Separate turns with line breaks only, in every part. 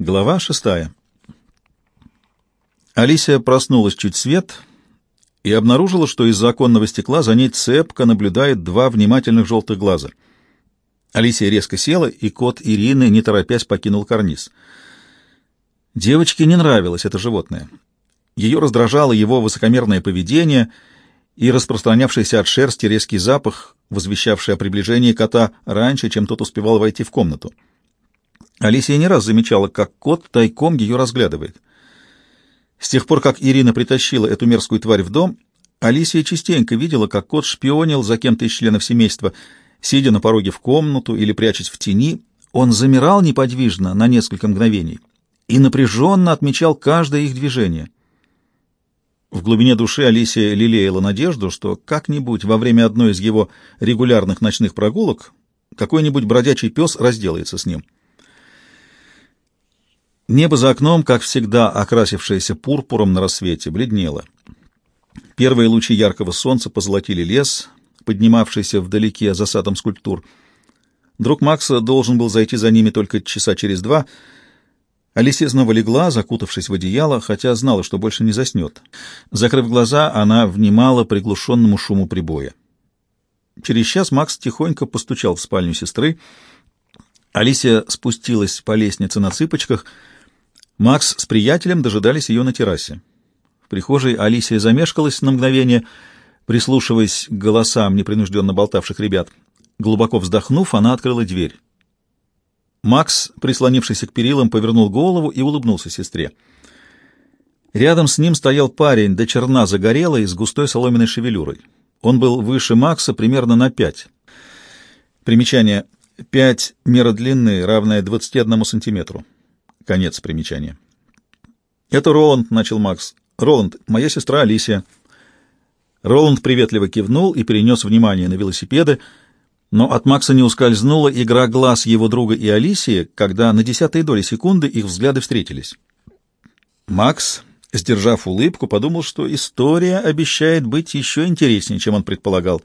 Глава 6. Алисия проснулась чуть свет и обнаружила, что из-за оконного стекла за ней цепко наблюдает два внимательных желтых глаза. Алисия резко села, и кот Ирины, не торопясь, покинул карниз. Девочке не нравилось это животное. Ее раздражало его высокомерное поведение и распространявшийся от шерсти резкий запах, возвещавший о приближении кота раньше, чем тот успевал войти в комнату. Алисия не раз замечала, как кот тайком ее разглядывает. С тех пор, как Ирина притащила эту мерзкую тварь в дом, Алисия частенько видела, как кот шпионил за кем-то из членов семейства. Сидя на пороге в комнату или прячась в тени, он замирал неподвижно на несколько мгновений и напряженно отмечал каждое их движение. В глубине души Алисия лелеяла надежду, что как-нибудь во время одной из его регулярных ночных прогулок какой-нибудь бродячий пес разделается с ним. Небо за окном, как всегда окрасившееся пурпуром на рассвете, бледнело. Первые лучи яркого солнца позолотили лес, поднимавшийся вдалеке за садом скульптур. Друг Макса должен был зайти за ними только часа через два. Алисия снова легла, закутавшись в одеяло, хотя знала, что больше не заснет. Закрыв глаза, она внимала приглушенному шуму прибоя. Через час Макс тихонько постучал в спальню сестры. Алисия спустилась по лестнице на цыпочках. Макс с приятелем дожидались ее на террасе. В прихожей Алисия замешкалась на мгновение, прислушиваясь к голосам непринужденно болтавших ребят. Глубоко вздохнув, она открыла дверь. Макс, прислонившийся к перилам, повернул голову и улыбнулся сестре. Рядом с ним стоял парень, до черна загорелый, с густой соломенной шевелюрой. Он был выше Макса примерно на 5. Примечание: 5 мера длины, равная 21 сантиметру. Конец примечания. «Это Роланд», — начал Макс. «Роланд, моя сестра Алисия». Роланд приветливо кивнул и перенес внимание на велосипеды, но от Макса не ускользнула игра глаз его друга и Алисии, когда на 10-й доли секунды их взгляды встретились. Макс, сдержав улыбку, подумал, что история обещает быть еще интереснее, чем он предполагал.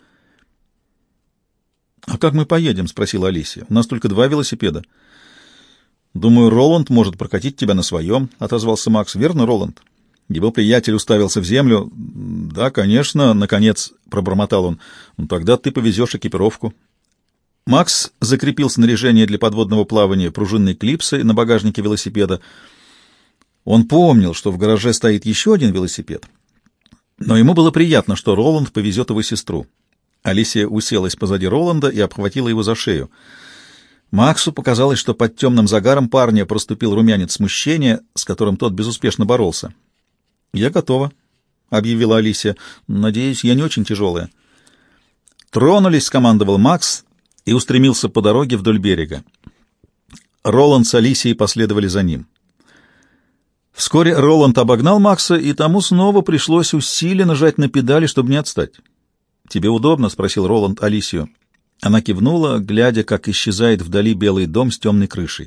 «А как мы поедем?» — спросила Алисия. «У нас только 2 велосипеда». «Думаю, Роланд может прокатить тебя на своем», — отозвался Макс. «Верно, Роланд?» Его приятель уставился в землю. «Да, конечно», — наконец пробормотал он. «Ну, тогда ты повезешь экипировку». Макс закрепил снаряжение для подводного плавания пружинной клипсой на багажнике велосипеда. Он помнил, что в гараже стоит еще один велосипед, но ему было приятно, что Роланд повезет его сестру. Алисия уселась позади Роланда и обхватила его за шею. Максу показалось, что под темным загаром парня проступил румянец смущения, с которым тот безуспешно боролся. «Я готова», — объявила Алисия. «Надеюсь, я не очень тяжелая». «Тронулись», — скомандовал Макс и устремился по дороге вдоль берега. Роланд с Алисией последовали за ним. Вскоре Роланд обогнал Макса, и тому снова пришлось усиленно нажать на педали, чтобы не отстать. «Тебе удобно?» — спросил Роланд Алисию. Она кивнула, глядя, как исчезает вдали белый дом с темной крышей.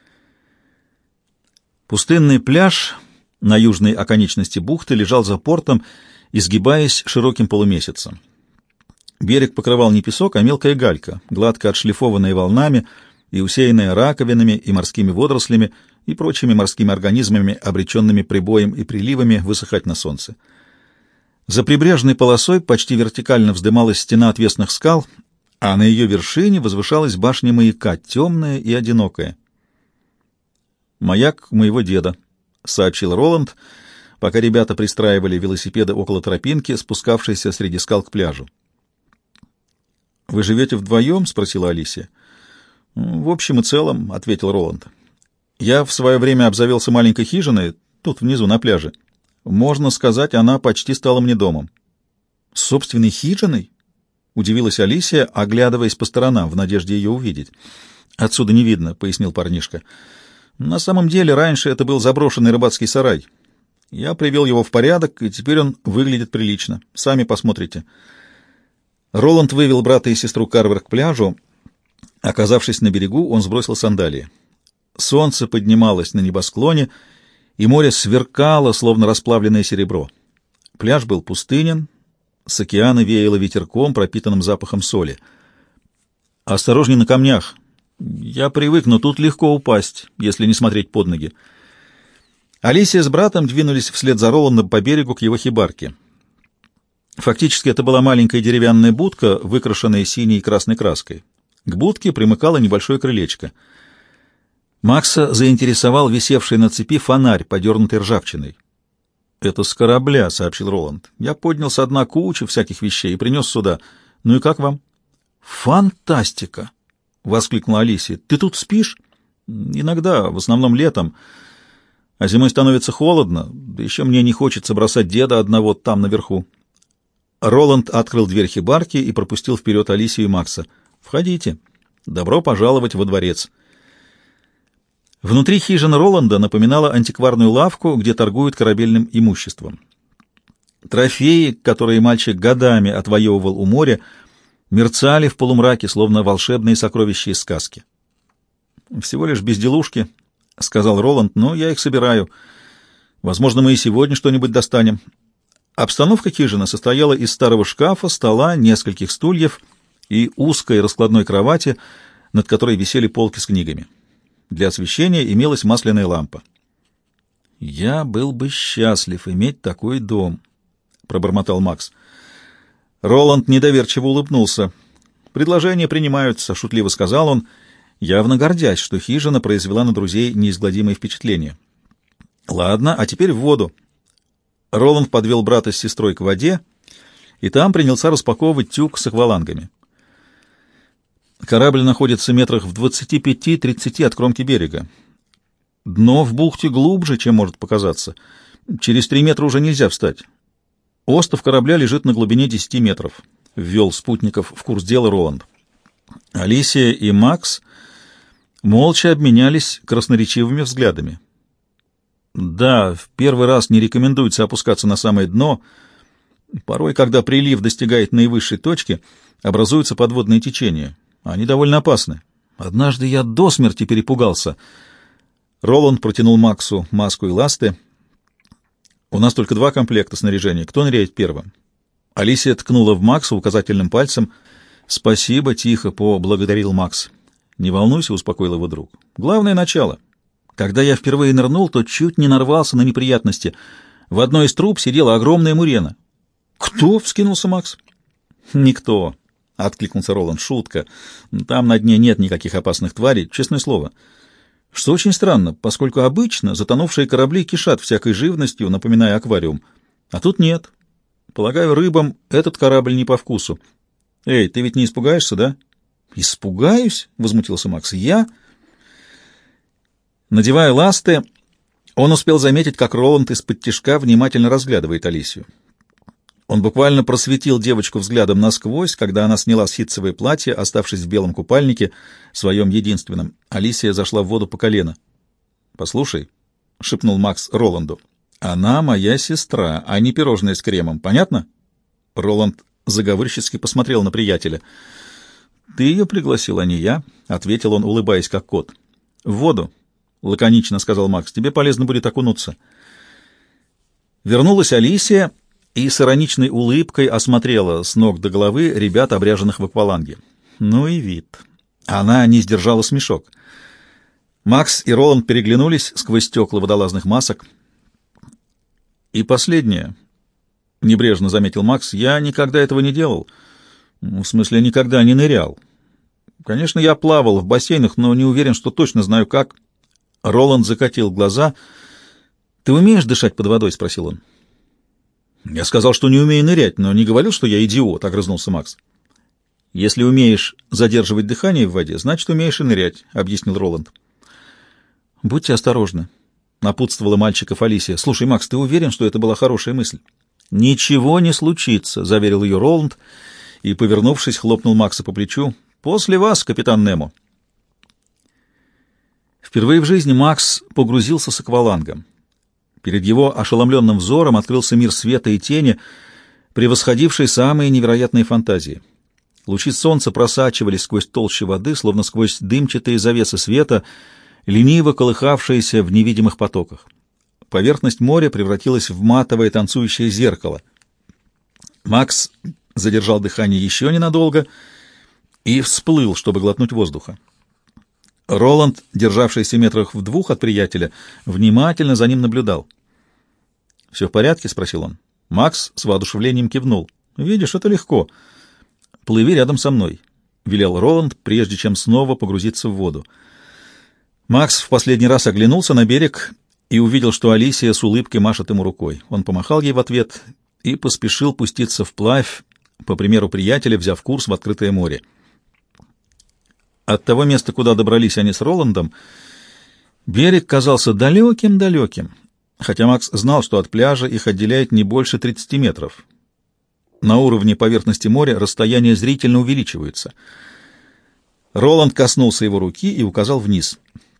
Пустынный пляж на южной оконечности бухты лежал за портом, изгибаясь широким полумесяцем. Берег покрывал не песок, а мелкая галька, гладко отшлифованная волнами и усеянная раковинами и морскими водорослями и прочими морскими организмами, обреченными прибоем и приливами высыхать на солнце. За прибрежной полосой почти вертикально вздымалась стена отвесных скал, а на ее вершине возвышалась башня маяка, темная и одинокая. «Маяк моего деда», — сообщил Роланд, пока ребята пристраивали велосипеды около тропинки, спускавшейся среди скал к пляжу. «Вы живете вдвоем?» — спросила Алисия. «В общем и целом», — ответил Роланд. «Я в свое время обзавелся маленькой хижиной, тут внизу на пляже. Можно сказать, она почти стала мне домом». «Собственной хижиной?» — удивилась Алисия, оглядываясь по сторонам в надежде ее увидеть. «Отсюда не видно», — пояснил парнишка. «На самом деле раньше это был заброшенный рыбацкий сарай. Я привел его в порядок, и теперь он выглядит прилично. Сами посмотрите». Роланд вывел брата и сестру Карвер к пляжу. Оказавшись на берегу, он сбросил сандалии. Солнце поднималось на небосклоне, и море сверкало, словно расплавленное серебро. Пляж был пустынен, с океана веяло ветерком, пропитанным запахом соли. «Осторожней на камнях», Я привык, но тут легко упасть, если не смотреть под ноги. Алисия с братом двинулись вслед за Роландом по берегу к его хибарке. Фактически это была маленькая деревянная будка, выкрашенная синей и красной краской. К будке примыкало небольшое крылечко. Макса заинтересовал висевший на цепи фонарь, подернутый ржавчиной. «Это с корабля», — сообщил Роланд. «Я поднял со дна кучу всяких вещей и принес сюда. Ну и как вам?» «Фантастика!» — воскликнула Алисия. «Ты тут спишь?» «Иногда, в основном летом. А зимой становится холодно, да еще мне не хочется бросать деда одного там наверху». Роланд открыл дверь хибарки и пропустил вперед Алисию и Макса. «Входите. Добро пожаловать во дворец». Внутри хижина Роланда напоминала антикварную лавку, где торгуют корабельным имуществом. Трофеи, которые мальчик годами отвоевывал у моря, мерцали в полумраке, словно волшебные сокровища из сказки. «Всего лишь безделушки», — сказал Роланд, — «но я их собираю. Возможно, мы и сегодня что-нибудь достанем». Обстановка хижины состояла из старого шкафа, стола, нескольких стульев и узкой раскладной кровати, над которой висели полки с книгами. Для освещения имелась масляная лампа. «Я был бы счастлив иметь такой дом», — пробормотал Макс. Роланд недоверчиво улыбнулся. «Предложения принимаются», — шутливо сказал он, явно гордясь, что хижина произвела на друзей неизгладимое впечатление. «Ладно, а теперь в воду». Роланд подвел брата с сестрой к воде, и там принялся распаковывать тюк с аквалангами. Корабль находится метрах в 25-30 от кромки берега. Дно в бухте глубже, чем может показаться. Через 3 метра уже нельзя встать. Остов корабля лежит на глубине 10 метров, — ввел спутников в курс дела Роланд. Алисия и Макс молча обменялись красноречивыми взглядами. Да, в первый раз не рекомендуется опускаться на самое дно. Порой, когда прилив достигает наивысшей точки, образуются подводные течения. Они довольно опасны. Однажды я до смерти перепугался. Роланд протянул Максу маску и ласты. «У нас только 2 комплекта снаряжения. Кто ныряет первым?» Алисия ткнула в Макса указательным пальцем. «Спасибо», — тихо поблагодарил Макс. «Не волнуйся», — успокоил его друг. «Главное — начало. Когда я впервые нырнул, то чуть не нарвался на неприятности. В одной из труб сидела огромная мурена». «Кто?» — вскинулся Макс. «Никто», — откликнулся Роланд. «Шутка. Там на дне нет никаких опасных тварей, честное слово. Что очень странно, поскольку обычно затонувшие корабли кишат всякой живностью, напоминая аквариум. А тут нет. Полагаю, рыбам этот корабль не по вкусу. Эй, ты ведь не испугаешься, да?» «Испугаюсь?» — возмутился Макс. «Я?» Надевая ласты, он успел заметить, как Роланд из-под тишка внимательно разглядывает Алисию. Он буквально просветил девочку взглядом насквозь, когда она сняла ситцевое платье, оставшись в белом купальнике, своем единственном. Алисия зашла в воду по колено. «Послушай», — шепнул Макс Роланду, — «она моя сестра, а не пирожное с кремом. Понятно?» Роланд заговорщицки посмотрел на приятеля. «Ты ее пригласил, а не я», — ответил он, улыбаясь как кот. «В воду», — лаконично сказал Макс, — «тебе полезно будет окунуться». Вернулась Алисия и с ироничной улыбкой осмотрела с ног до головы ребят, обряженных в акваланге. Ну и вид. Она не сдержала смешок. Макс и Роланд переглянулись сквозь стекла водолазных масок. «И последнее», — небрежно заметил Макс, — «я никогда этого не делал. В смысле, никогда не нырял. Конечно, я плавал в бассейнах, но не уверен, что точно знаю, как». Роланд закатил глаза. «Ты умеешь дышать под водой?» — спросил он. «Я сказал, что не умею нырять, но не говорил, что я идиот», — огрызнулся Макс. «Если умеешь задерживать дыхание в воде, значит, умеешь и нырять», — объяснил Роланд. «Будьте осторожны», — напутствовала мальчиков Алисия. «Слушай, Макс, ты уверен, что это была хорошая мысль?» «Ничего не случится», — заверил ее Роланд и, повернувшись, хлопнул Макса по плечу. «После вас, капитан Немо». Впервые в жизни Макс погрузился с аквалангом. Перед его ошеломленным взором открылся мир света и тени, превосходивший самые невероятные фантазии. Лучи солнца просачивались сквозь толщу воды, словно сквозь дымчатые завесы света, лениво колыхавшиеся в невидимых потоках. Поверхность моря превратилась в матовое танцующее зеркало. Макс задержал дыхание еще ненадолго и всплыл, чтобы глотнуть воздуха. Роланд, державшийся метрах в 2 от приятеля, внимательно за ним наблюдал. «Все в порядке?» — спросил он. Макс с воодушевлением кивнул. «Видишь, это легко. Плыви рядом со мной», — велел Роланд, прежде чем снова погрузиться в воду. Макс в последний раз оглянулся на берег и увидел, что Алисия с улыбкой машет ему рукой. Он помахал ей в ответ и поспешил пуститься вплавь, по примеру приятеля, взяв курс в открытое море. От того места, куда добрались они с Роландом, берег казался далеким-далеким, хотя Макс знал, что от пляжа их отделяет не больше 30 метров. На уровне поверхности моря расстояние зрительно увеличивается. Роланд коснулся его руки и указал вниз.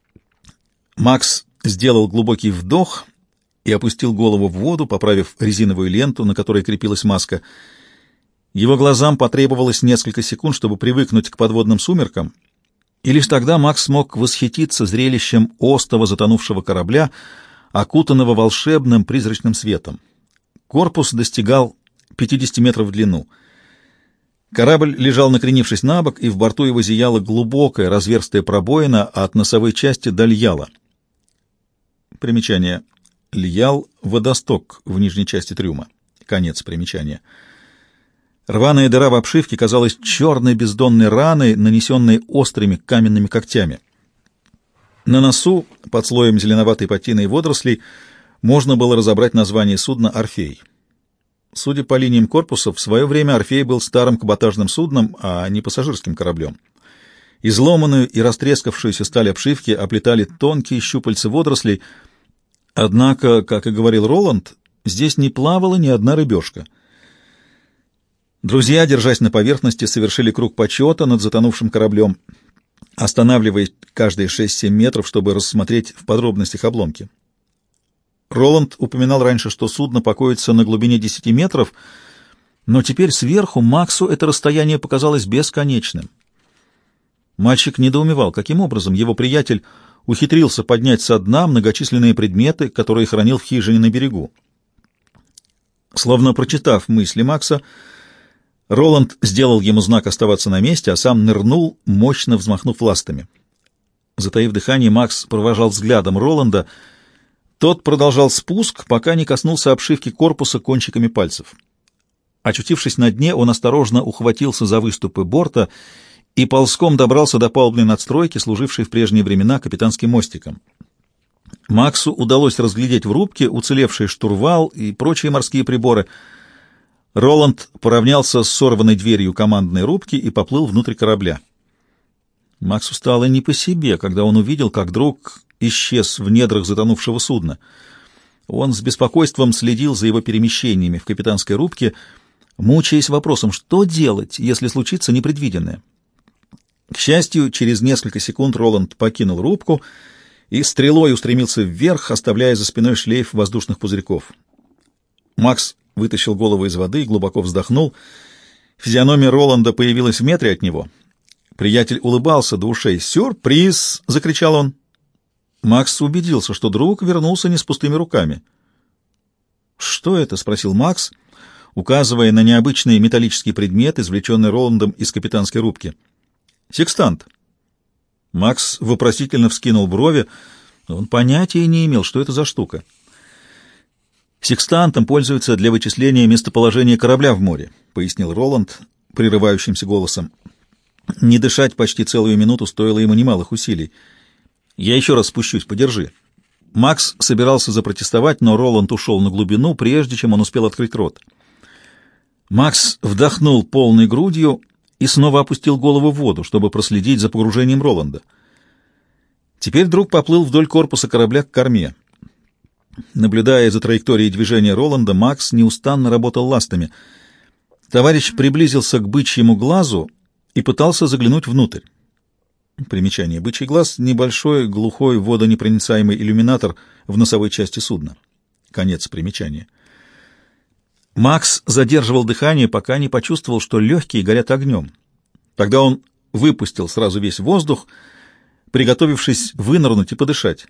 Макс сделал глубокий вдох и опустил голову в воду, поправив резиновую ленту, на которой крепилась маска. Его глазам потребовалось несколько секунд, чтобы привыкнуть к подводным сумеркам, и лишь тогда Макс смог восхититься зрелищем остова затонувшего корабля, окутанного волшебным призрачным светом. Корпус достигал 50 метров в длину. Корабль лежал, накренившись на бок, и в борту его зияла глубокая разверстая пробоина от носовой части до льяла. Примечание. Льял — водосток в нижней части трюма. Конец примечания. Рваная дыра в обшивке казалась черной бездонной раной, нанесенной острыми каменными когтями. На носу, под слоем зеленоватой патины и водорослей, можно было разобрать название судна «Орфей». Судя по линиям корпуса, в свое время «Орфей» был старым каботажным судном, а не пассажирским кораблем. Изломанную и растрескавшуюся сталь обшивки оплетали тонкие щупальца водорослей, однако, как и говорил Роланд, здесь не плавала ни одна рыбешка. Друзья, держась на поверхности, совершили круг почета над затонувшим кораблем, останавливаясь каждые 6-7 метров, чтобы рассмотреть в подробностях обломки. Роланд упоминал раньше, что судно покоится на глубине 10 метров, но теперь сверху Максу это расстояние показалось бесконечным. Мальчик недоумевал, каким образом его приятель ухитрился поднять со дна многочисленные предметы, которые хранил в хижине на берегу. Словно прочитав мысли Макса, Роланд сделал ему знак оставаться на месте, а сам нырнул, мощно взмахнув ластами. Затаив дыхание, Макс провожал взглядом Роланда. Тот продолжал спуск, пока не коснулся обшивки корпуса кончиками пальцев. Очутившись на дне, он осторожно ухватился за выступы борта и ползком добрался до палубной надстройки, служившей в прежние времена капитанским мостиком. Максу удалось разглядеть в рубке уцелевший штурвал и прочие морские приборы. Роланд поравнялся с сорванной дверью командной рубки и поплыл внутрь корабля. Максу стало не по себе, когда он увидел, как друг исчез в недрах затонувшего судна. Он с беспокойством следил за его перемещениями в капитанской рубке, мучаясь вопросом, что делать, если случится непредвиденное. К счастью, через несколько секунд Роланд покинул рубку и стрелой устремился вверх, оставляя за спиной шлейф воздушных пузырьков. Макс вытащил голову из воды и глубоко вздохнул. Физиономия Роланда появилась в метре от него. Приятель улыбался до ушей. «Сюрприз!» — закричал он. Макс убедился, что друг вернулся не с пустыми руками. «Что это?» — спросил Макс, указывая на необычный металлический предмет, извлеченный Роландом из капитанской рубки. «Секстант». Макс вопросительно вскинул брови. Он понятия не имел, что это за штука. «Секстантом пользуются для вычисления местоположения корабля в море», — пояснил Роланд прерывающимся голосом. Не дышать почти целую минуту стоило ему немалых усилий. «Я еще раз спущусь, подержи». Макс собирался запротестовать, но Роланд ушел на глубину, прежде чем он успел открыть рот. Макс вдохнул полной грудью и снова опустил голову в воду, чтобы проследить за погружением Роланда. Теперь друг поплыл вдоль корпуса корабля к корме. Наблюдая за траекторией движения Роланда, Макс неустанно работал ластами. Товарищ приблизился к бычьему глазу и пытался заглянуть внутрь. Примечание. Бычий глаз — небольшой, глухой, водонепроницаемый иллюминатор в носовой части судна. Конец примечания. Макс задерживал дыхание, пока не почувствовал, что легкие горят огнем. Тогда он выпустил сразу весь воздух, приготовившись вынырнуть и подышать.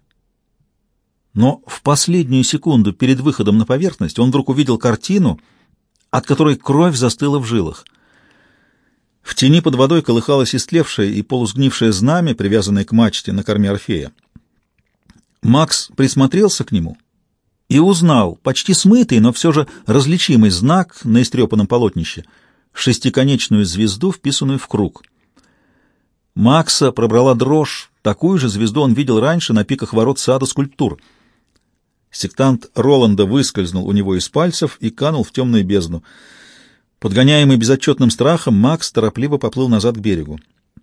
Но в последнюю секунду перед выходом на поверхность он вдруг увидел картину, от которой кровь застыла в жилах. В тени под водой колыхалось истлевшее и полусгнившее знамя, привязанное к мачте на корме Орфея. Макс присмотрелся к нему и узнал почти смытый, но все же различимый знак на истрепанном полотнище — шестиконечную звезду, вписанную в круг. Макса пробрала дрожь. Такую же звезду он видел раньше на пиках ворот сада скульптур. Сектант Роланда выскользнул у него из пальцев и канул в темную бездну. Подгоняемый безотчетным страхом, Макс торопливо поплыл назад к берегу.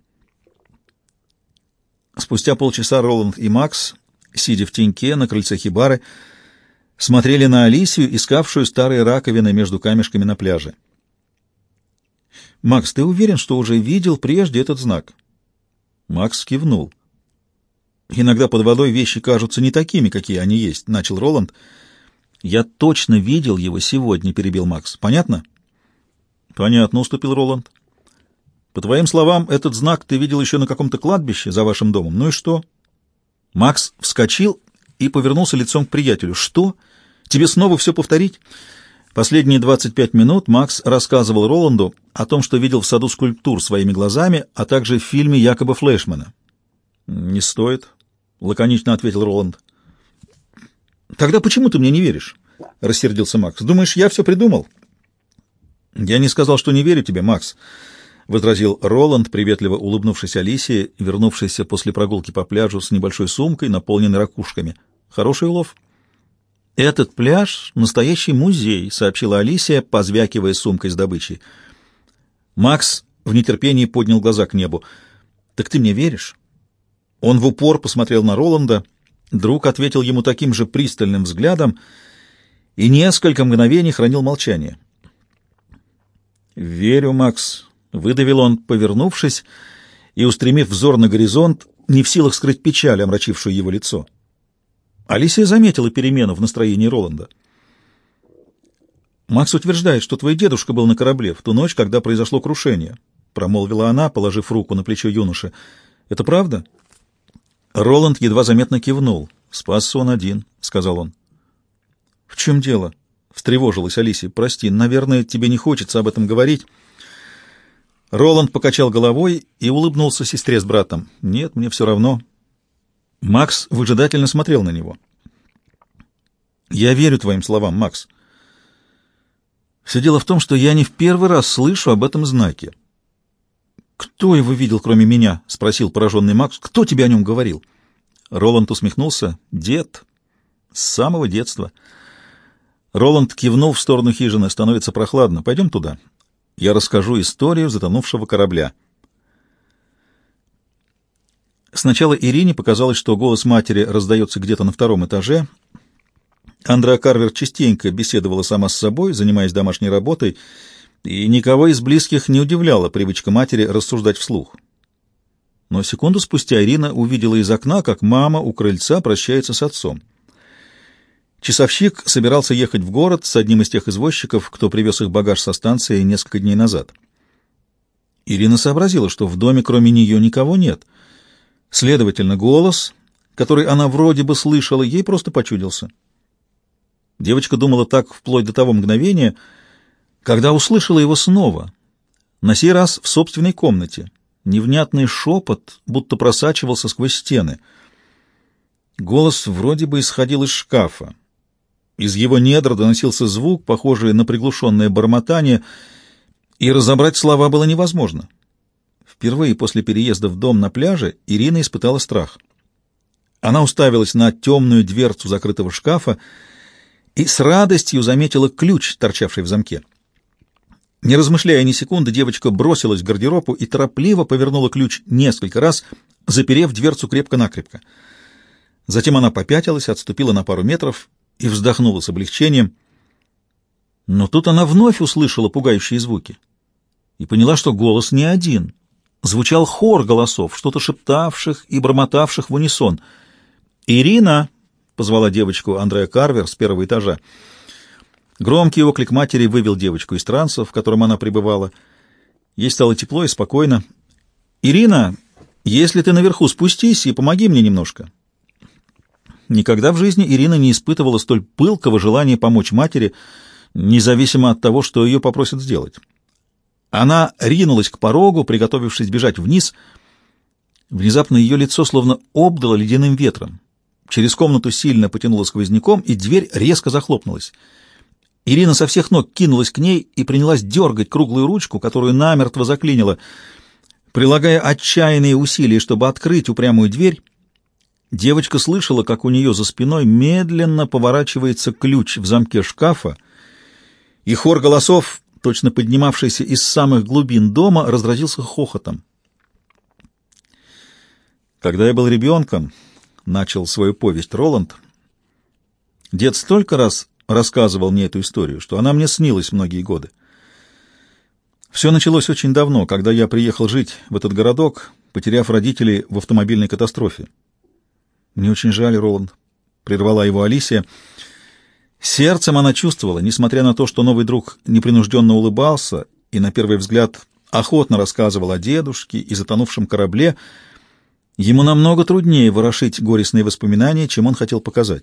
Спустя полчаса Роланд и Макс, сидя в теньке на крыльце хибары, смотрели на Алисию, искавшую старые раковины между камешками на пляже. «Макс, ты уверен, что уже видел прежде этот знак?» Макс кивнул. «Иногда под водой вещи кажутся не такими, какие они есть», — начал Роланд. «Я точно видел его сегодня», — перебил Макс. «Понятно?» «Понятно», — уступил Роланд. «По твоим словам, этот знак ты видел еще на каком-то кладбище за вашим домом. Ну и что?» Макс вскочил и повернулся лицом к приятелю. «Что? Тебе снова все повторить?» Последние 25 минут Макс рассказывал Роланду о том, что видел в саду скульптур своими глазами, а также в фильме Якоба Флешмана. «Не стоит», — лаконично ответил Роланд. «Тогда почему ты мне не веришь?» — рассердился Макс. «Думаешь, я все придумал?» «Я не сказал, что не верю тебе, Макс», — возразил Роланд, приветливо улыбнувшись Алисии, вернувшейся после прогулки по пляжу с небольшой сумкой, наполненной ракушками. «Хороший улов». «Этот пляж — настоящий музей», — сообщила Алисия, позвякивая сумкой с добычей. Макс в нетерпении поднял глаза к небу. «Так ты мне веришь?» Он в упор посмотрел на Роланда. Друг ответил ему таким же пристальным взглядом и несколько мгновений хранил молчание. «Верю, Макс», — выдавил он, повернувшись и устремив взор на горизонт, не в силах скрыть печаль, омрачившую его лицо. Алисия заметила перемену в настроении Роланда. «Макс утверждает, что твой дедушка был на корабле в ту ночь, когда произошло крушение», — промолвила она, положив руку на плечо юноши. «Это правда?» Роланд едва заметно кивнул. «Спасся он один», — сказал он. «В чем дело?» — встревожилась Алисия. «Прости, наверное, тебе не хочется об этом говорить». Роланд покачал головой и улыбнулся сестре с братом. «Нет, мне все равно». Макс выжидательно смотрел на него. «Я верю твоим словам, Макс. Все дело в том, что я не в первый раз слышу об этом знаке». «Кто его видел, кроме меня?» — спросил пораженный Макс. «Кто тебе о нем говорил?» Роланд усмехнулся. «Дед. С самого детства». Роланд кивнул в сторону хижины. «Становится прохладно. Пойдем туда. Я расскажу историю затонувшего корабля». Сначала Ирине показалось, что голос матери раздается где-то на втором этаже. Андреа Карвер частенько беседовала сама с собой, занимаясь домашней работой, и никого из близких не удивляла привычка матери рассуждать вслух. Но секунду спустя Ирина увидела из окна, как мама у крыльца прощается с отцом. Часовщик собирался ехать в город с одним из тех извозчиков, кто привез их багаж со станции несколько дней назад. Ирина сообразила, что в доме кроме нее никого нет. Следовательно, голос, который она вроде бы слышала, ей просто почудился. Девочка думала так вплоть до того мгновения, когда услышала его снова, на сей раз в собственной комнате. Невнятный шепот будто просачивался сквозь стены. Голос вроде бы исходил из шкафа. Из его недр доносился звук, похожий на приглушенное бормотание, и разобрать слова было невозможно. Впервые после переезда в дом на пляже Ирина испытала страх. Она уставилась на темную дверцу закрытого шкафа и с радостью заметила ключ, торчавший в замке. Не размышляя ни секунды, девочка бросилась к гардеробу и торопливо повернула ключ несколько раз, заперев дверцу крепко-накрепко. Затем она попятилась, отступила на пару метров и вздохнула с облегчением. Но тут она вновь услышала пугающие звуки и поняла, что голос не один. Звучал хор голосов, что-то шептавших и бормотавших в унисон. «Ирина!» — позвала девочку Андреа Карвер с первого этажа. Громкий оклик матери вывел девочку из транса, в котором она пребывала. Ей стало тепло и спокойно. «Ирина, если ты наверху, спустись и помоги мне немножко». Никогда в жизни Ирина не испытывала столь пылкого желания помочь матери, независимо от того, что ее попросят сделать. Она ринулась к порогу, приготовившись бежать вниз. Внезапно ее лицо словно обдало ледяным ветром. Через комнату сильно потянуло сквозняком, и дверь резко захлопнулась. Ирина со всех ног кинулась к ней и принялась дергать круглую ручку, которую намертво заклинило. Прилагая отчаянные усилия, чтобы открыть упрямую дверь, девочка слышала, как у нее за спиной медленно поворачивается ключ в замке шкафа, и хор голосов, точно поднимавшийся из самых глубин дома, разразился хохотом. «Когда я был ребенком, — начал свою повесть Роланд, — дед столько раз рассказывал мне эту историю, что она мне снилась многие годы. Все началось очень давно, когда я приехал жить в этот городок, потеряв родителей в автомобильной катастрофе. Мне очень жаль, Роланд, — прервала его Алисия. Сердцем она чувствовала, несмотря на то, что новый друг непринужденно улыбался и, на первый взгляд, охотно рассказывал о дедушке и затонувшем корабле, ему намного труднее ворошить горестные воспоминания, чем он хотел показать.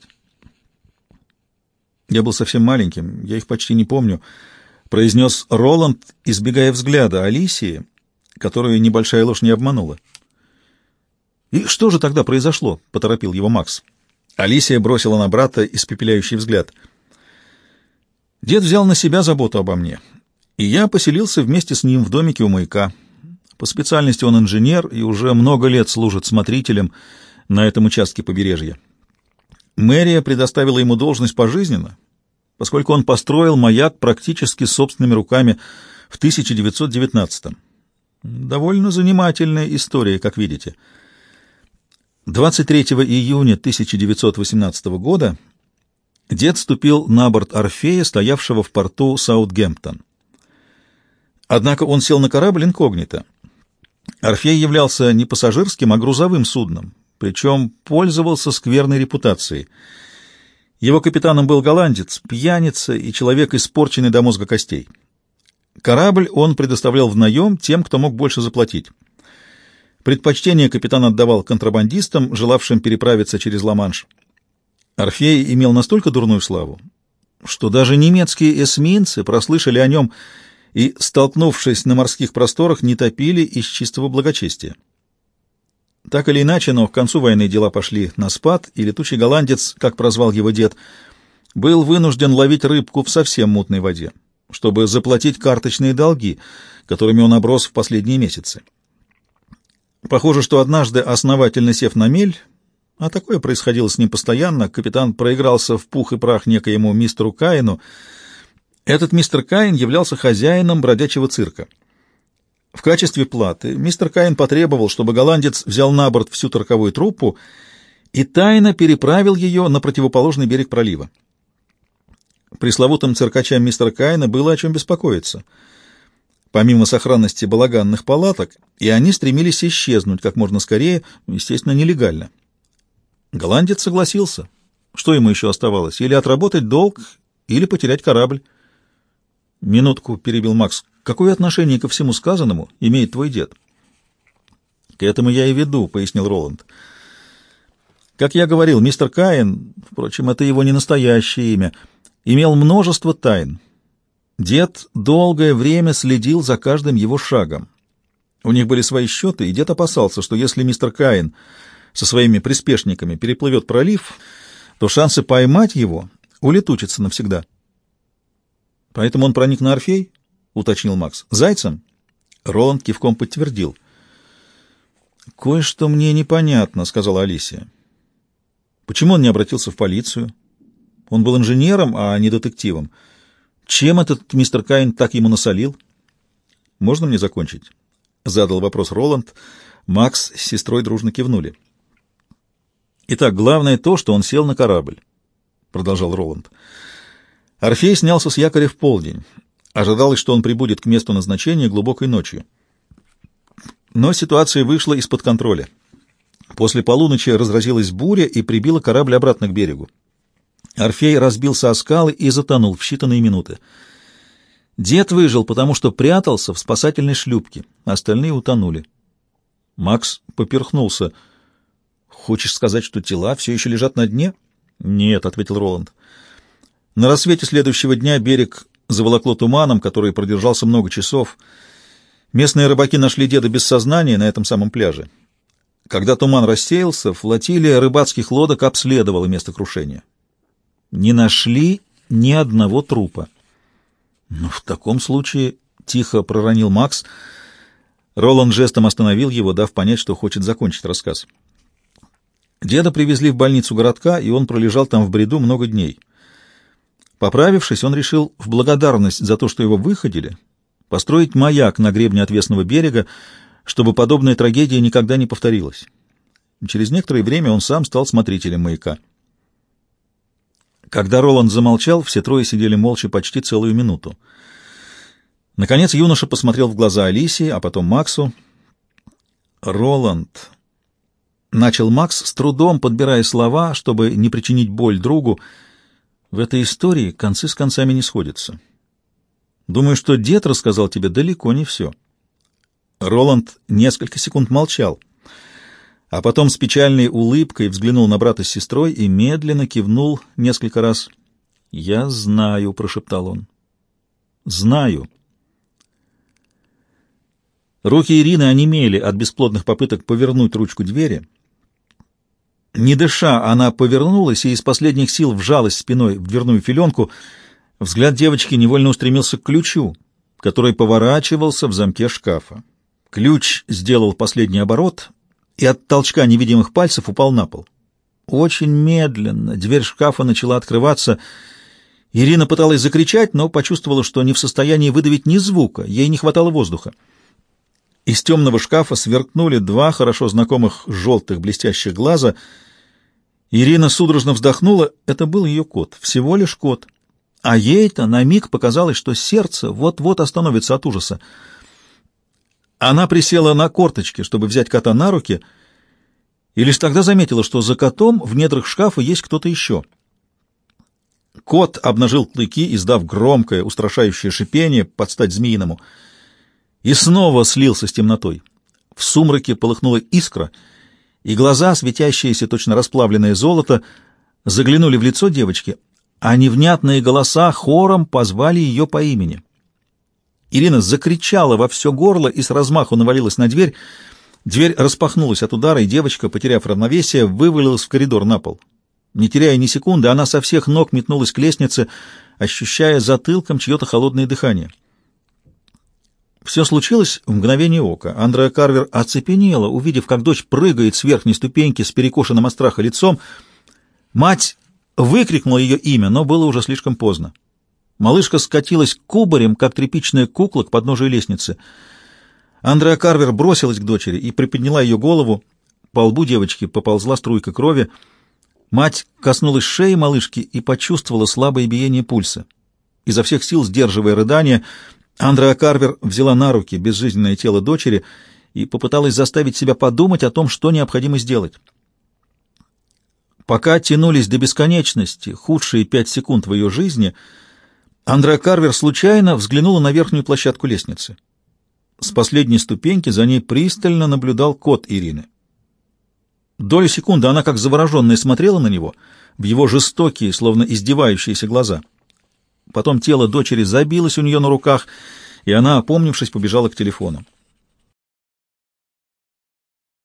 «Я был совсем маленьким, я их почти не помню», — произнес Роланд, избегая взгляда Алисии, которую небольшая ложь не обманула. «И что же тогда произошло?» — поторопил его Макс. Алисия бросила на брата испепеляющий взгляд. «Дед взял на себя заботу обо мне, и я поселился вместе с ним в домике у маяка. По специальности он инженер и уже много лет служит смотрителем на этом участке побережья. Мэрия предоставила ему должность пожизненно, поскольку он построил маяк практически собственными руками в 1919-м. Довольно занимательная история, как видите. 23 июня 1918 года дед ступил на борт Орфея, стоявшего в порту Саутгемптон. Однако он сел на корабль инкогнито. Орфей являлся не пассажирским, а грузовым судном, причем пользовался скверной репутацией. Его капитаном был голландец, пьяница и человек, испорченный до мозга костей. Корабль он предоставлял в наем тем, кто мог больше заплатить. Предпочтение капитан отдавал контрабандистам, желавшим переправиться через Ла-Манш. Орфей имел настолько дурную славу, что даже немецкие эсминцы прослышали о нем и, столкнувшись на морских просторах, не топили из чистого благочестия. Так или иначе, но к концу войны дела пошли на спад, и летучий голландец, как прозвал его дед, был вынужден ловить рыбку в совсем мутной воде, чтобы заплатить карточные долги, которыми он оброс в последние месяцы. Похоже, что однажды, основательно сев на мель, а такое происходило с ним постоянно, капитан проигрался в пух и прах некоему мистеру Каину. Этот мистер Каин являлся хозяином бродячего цирка. В качестве платы мистер Каин потребовал, чтобы голландец взял на борт всю торговую труппу и тайно переправил ее на противоположный берег пролива. Пресловутым циркачам мистера Каина было о чем беспокоиться. Помимо сохранности балаганных палаток, и они стремились исчезнуть как можно скорее, естественно, нелегально. Голландец согласился. Что ему еще оставалось? Или отработать долг, или потерять корабль. «Минутку», — перебил Макс. «Какое отношение ко всему сказанному имеет твой дед?» «К этому я и веду», — пояснил Роланд. «Как я говорил, мистер Каин, впрочем, это его не настоящее имя, имел множество тайн. Дед долгое время следил за каждым его шагом. У них были свои счеты, и дед опасался, что если мистер Каин со своими приспешниками переплывет пролив, то шансы поймать его улетучатся навсегда». «Поэтому он проник на Орфей?» — уточнил Макс. «Зайцем?» Роланд кивком подтвердил. «Кое-что мне непонятно», — сказала Алисия. «Почему он не обратился в полицию? Он был инженером, а не детективом. Чем этот мистер Каин так ему насолил?» «Можно мне закончить?» — задал вопрос Роланд. Макс с сестрой дружно кивнули. «Итак, главное то, что он сел на корабль», — продолжал Роланд. «Орфей снялся с якоря в полдень. Ожидалось, что он прибудет к месту назначения глубокой ночью. Но ситуация вышла из-под контроля. После полуночи разразилась буря и прибила корабль обратно к берегу. Орфей разбился о скалы и затонул в считанные минуты. Дед выжил, потому что прятался в спасательной шлюпке, остальные утонули». Макс поперхнулся. «Хочешь сказать, что тела все еще лежат на дне?» «Нет», — ответил Роланд. «На рассвете следующего дня берег заволокло туманом, который продержался много часов. Местные рыбаки нашли деда без сознания на этом самом пляже. Когда туман рассеялся, флотилия рыбацких лодок обследовала место крушения. Не нашли ни одного трупа. «Ну, в таком случае...» — тихо проронил Макс. Роланд жестом остановил его, дав понять, что хочет закончить рассказ. Деда привезли в больницу городка, и он пролежал там в бреду много дней. Поправившись, он решил в благодарность за то, что его выходили, построить маяк на гребне отвесного берега, чтобы подобная трагедия никогда не повторилась. Через некоторое время он сам стал смотрителем маяка. Когда Роланд замолчал, все трое сидели молча почти целую минуту. Наконец юноша посмотрел в глаза Алисии, а потом Максу. «Роланд», — начал Макс, с трудом подбирая слова, чтобы не причинить боль другу, — «в этой истории концы с концами не сходятся. Думаю, что дед рассказал тебе далеко не все». Роланд несколько секунд молчал, а потом с печальной улыбкой взглянул на брата с сестрой и медленно кивнул несколько раз. «Я знаю», — прошептал он. «Знаю». Руки Ирины онемели от бесплодных попыток повернуть ручку двери. Не дыша, она повернулась и из последних сил вжалась спиной в дверную филенку. Взгляд девочки невольно устремился к ключу, который поворачивался в замке шкафа. Ключ сделал последний оборот и от толчка невидимых пальцев упал на пол. Очень медленно дверь шкафа начала открываться. Ирина пыталась закричать, но почувствовала, что не в состоянии выдавить ни звука, ей не хватало воздуха. Из темного шкафа сверкнули два хорошо знакомых желтых блестящих глаза. Ирина судорожно вздохнула. Это был ее кот, всего лишь кот. А ей-то на миг показалось, что сердце вот-вот остановится от ужаса. Она присела на корточки, чтобы взять кота на руки, и лишь тогда заметила, что за котом в недрах шкафа есть кто-то еще. Кот обнажил клыки, издав громкое, устрашающее шипение под стать змеиному, и снова слился с темнотой. В сумраке полыхнула искра, и глаза, светящиеся точно расплавленное золото, заглянули в лицо девочки, а невнятные голоса хором позвали ее по имени. Ирина закричала во все горло и с размаху навалилась на дверь. Дверь распахнулась от удара, и девочка, потеряв равновесие, вывалилась в коридор на пол. Не теряя ни секунды, она со всех ног метнулась к лестнице, ощущая затылком чье-то холодное дыхание. Все случилось в мгновение ока. Андреа Карвер оцепенела, увидев, как дочь прыгает с верхней ступеньки с перекошенным от страха лицом. Мать выкрикнула ее имя, но было уже слишком поздно. Малышка скатилась кубарем, как тряпичная кукла, к подножию лестницы. Андреа Карвер бросилась к дочери и приподняла ее голову. По лбу девочки поползла струйка крови. Мать коснулась шеи малышки и почувствовала слабое биение пульса. Изо всех сил, сдерживая рыдания, Андреа Карвер взяла на руки безжизненное тело дочери и попыталась заставить себя подумать о том, что необходимо сделать. Пока тянулись до бесконечности худшие 5 секунд в ее жизни, Андреа Карвер случайно взглянула на верхнюю площадку лестницы. С последней ступеньки за ней пристально наблюдал кот Ирины. Долю секунды она, как завороженная, смотрела на него, в его жестокие, словно издевающиеся глаза. Потом тело дочери забилось у нее на руках, и она, опомнившись, побежала к телефону.